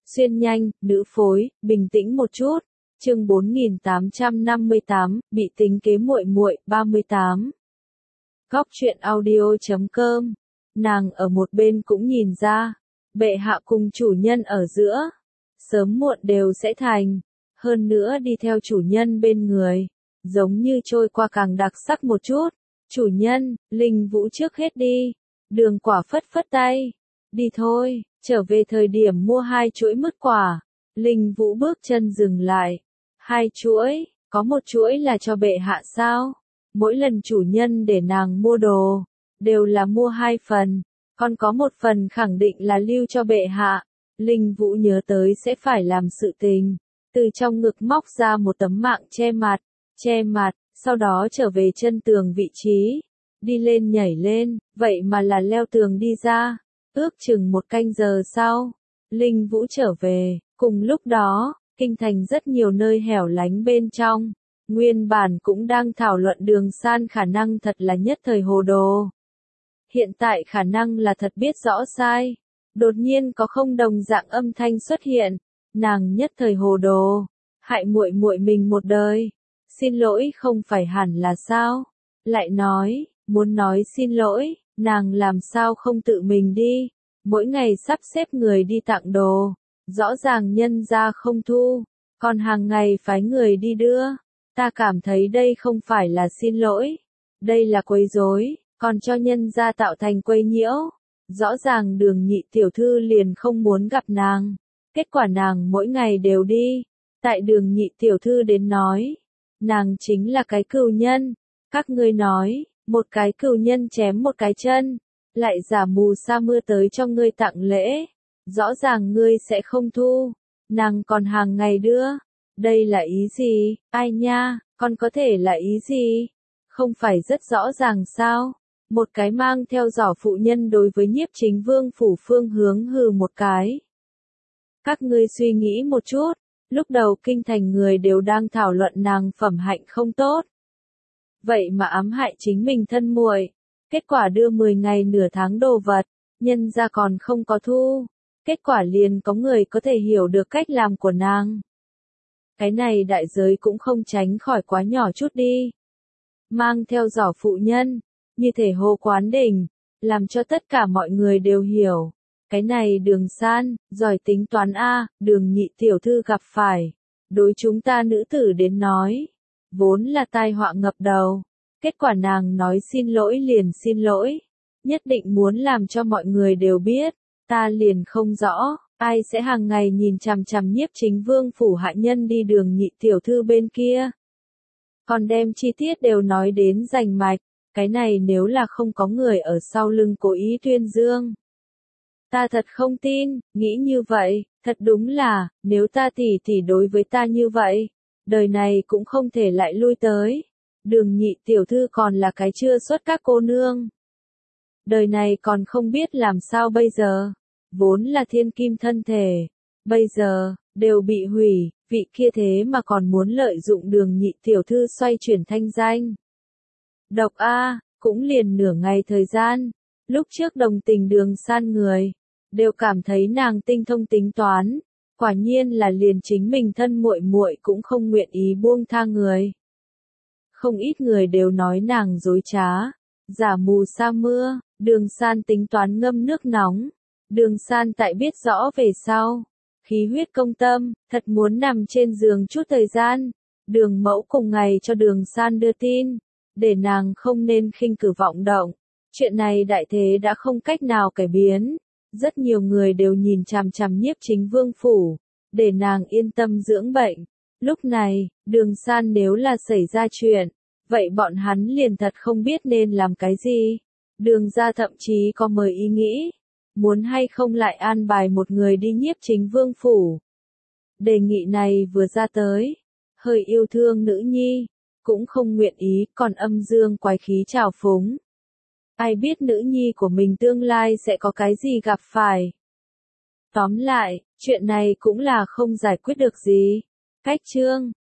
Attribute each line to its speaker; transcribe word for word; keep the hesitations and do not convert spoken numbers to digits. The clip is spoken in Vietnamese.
Speaker 1: Xuyên nhanh, nữ phối, bình tĩnh một chút. Chương bốn nghìn tám trăm năm mươi tám, bị tính kế muội muội, ba mươi tám. Góc truyện audio chấm com. Nàng ở một bên cũng nhìn ra, bệ hạ cùng chủ nhân ở giữa, sớm muộn đều sẽ thành, hơn nữa đi theo chủ nhân bên người, giống như trôi qua càng đặc sắc một chút. Chủ nhân, Linh Vũ trước hết đi. Đường Quả phất phất tay. Đi thôi, trở về thời điểm mua hai chuỗi mứt quả. Linh Vũ bước chân dừng lại. Hai chuỗi, có một chuỗi là cho bệ hạ sao? Mỗi lần chủ nhân để nàng mua đồ, đều là mua hai phần, còn có một phần khẳng định là lưu cho bệ hạ. Linh Vũ nhớ tới sẽ phải làm sự tình, từ trong ngực móc ra một tấm mạng che mặt, che mặt, sau đó trở về chân tường vị trí, đi lên nhảy lên, vậy mà là leo tường đi ra. Ước chừng một canh giờ sau, Linh Vũ trở về, cùng lúc đó, kinh thành rất nhiều nơi hẻo lánh bên trong, nguyên bản cũng đang thảo luận Đường San khả năng thật là nhất thời hồ đồ. Hiện tại khả năng là thật biết rõ sai, đột nhiên có không đồng dạng âm thanh xuất hiện, nàng nhất thời hồ đồ, hại muội muội mình một đời. Xin lỗi không phải hẳn là sao? Lại nói, muốn nói xin lỗi, nàng làm sao không tự mình đi, mỗi ngày sắp xếp người đi tặng đồ, rõ ràng nhân gia không thu, còn hàng ngày phái người đi đưa, ta cảm thấy đây không phải là xin lỗi, đây là quấy rối, còn cho nhân gia tạo thành quấy nhiễu, rõ ràng Đường nhị tiểu thư liền không muốn gặp nàng, kết quả nàng mỗi ngày đều đi, tại Đường nhị tiểu thư đến nói, nàng chính là cái cừu nhân, các ngươi nói, một cái cừu nhân chém một cái chân, lại giả mù sa mưa tới cho ngươi tặng lễ, rõ ràng ngươi sẽ không thu, nàng còn hàng ngày đưa, đây là ý gì, ai nha, còn có thể là ý gì, không phải rất rõ ràng sao, một cái mang theo giỏ phụ nhân đối với Nhiếp Chính Vương phủ phương hướng hừ một cái. Các ngươi suy nghĩ một chút, lúc đầu kinh thành người đều đang thảo luận nàng phẩm hạnh không tốt. Vậy mà ám hại chính mình thân muội, kết quả đưa mười ngày nửa tháng đồ vật, nhân ra còn không có thu, kết quả liền có người có thể hiểu được cách làm của nàng. Cái này đại giới cũng không tránh khỏi quá nhỏ chút đi. Mang theo giỏ phụ nhân, như thể hô quán đỉnh, làm cho tất cả mọi người đều hiểu. Cái này Đường San, giỏi tính toán a, Đường nhị tiểu thư gặp phải. Đối chúng ta nữ tử đến nói, vốn là tai họa ngập đầu. Kết quả nàng nói xin lỗi liền xin lỗi. Nhất định muốn làm cho mọi người đều biết. Ta liền không rõ, ai sẽ hàng ngày nhìn chằm chằm Nhiếp Chính Vương phủ hạ nhân đi Đường nhị tiểu thư bên kia. Còn đem chi tiết đều nói đến rành mạch. Cái này nếu là không có người ở sau lưng cố ý tuyên dương. Ta thật không tin, nghĩ như vậy, thật đúng là, nếu ta tỷ tỷ đối với ta như vậy, đời này cũng không thể lại lui tới. Đường nhị tiểu thư còn là cái chưa xuất các cô nương. Đời này còn không biết làm sao bây giờ, vốn là thiên kim thân thể, bây giờ, đều bị hủy, vị kia thế mà còn muốn lợi dụng Đường nhị tiểu thư xoay chuyển thanh danh. Độc a, cũng liền nửa ngày thời gian. Lúc trước đồng tình Đường San người, đều cảm thấy nàng tinh thông tính toán, quả nhiên là liền chính mình thân muội muội cũng không nguyện ý buông tha người. Không ít người đều nói nàng dối trá, giả mù sa mưa, Đường San tính toán ngâm nước nóng. Đường San tại biết rõ về sau, khí huyết công tâm, thật muốn nằm trên giường chút thời gian. Đường Mẫu cùng ngày cho Đường San đưa tin, để nàng không nên khinh cử vọng động. Chuyện này đại thế đã không cách nào cải biến. Rất nhiều người đều nhìn chằm chằm Nhiếp Chính Vương phủ, để nàng yên tâm dưỡng bệnh. Lúc này, Đường San nếu là xảy ra chuyện, vậy bọn hắn liền thật không biết nên làm cái gì. Đường gia thậm chí có mời ý nghĩ, muốn hay không lại an bài một người đi Nhiếp Chính Vương phủ. Đề nghị này vừa ra tới, hơi yêu thương nữ nhi, cũng không nguyện ý, còn âm dương quái khí trào phúng. Ai biết nữ nhi của mình tương lai sẽ có cái gì gặp phải. Tóm lại, chuyện này cũng là không giải quyết được gì. Cách chương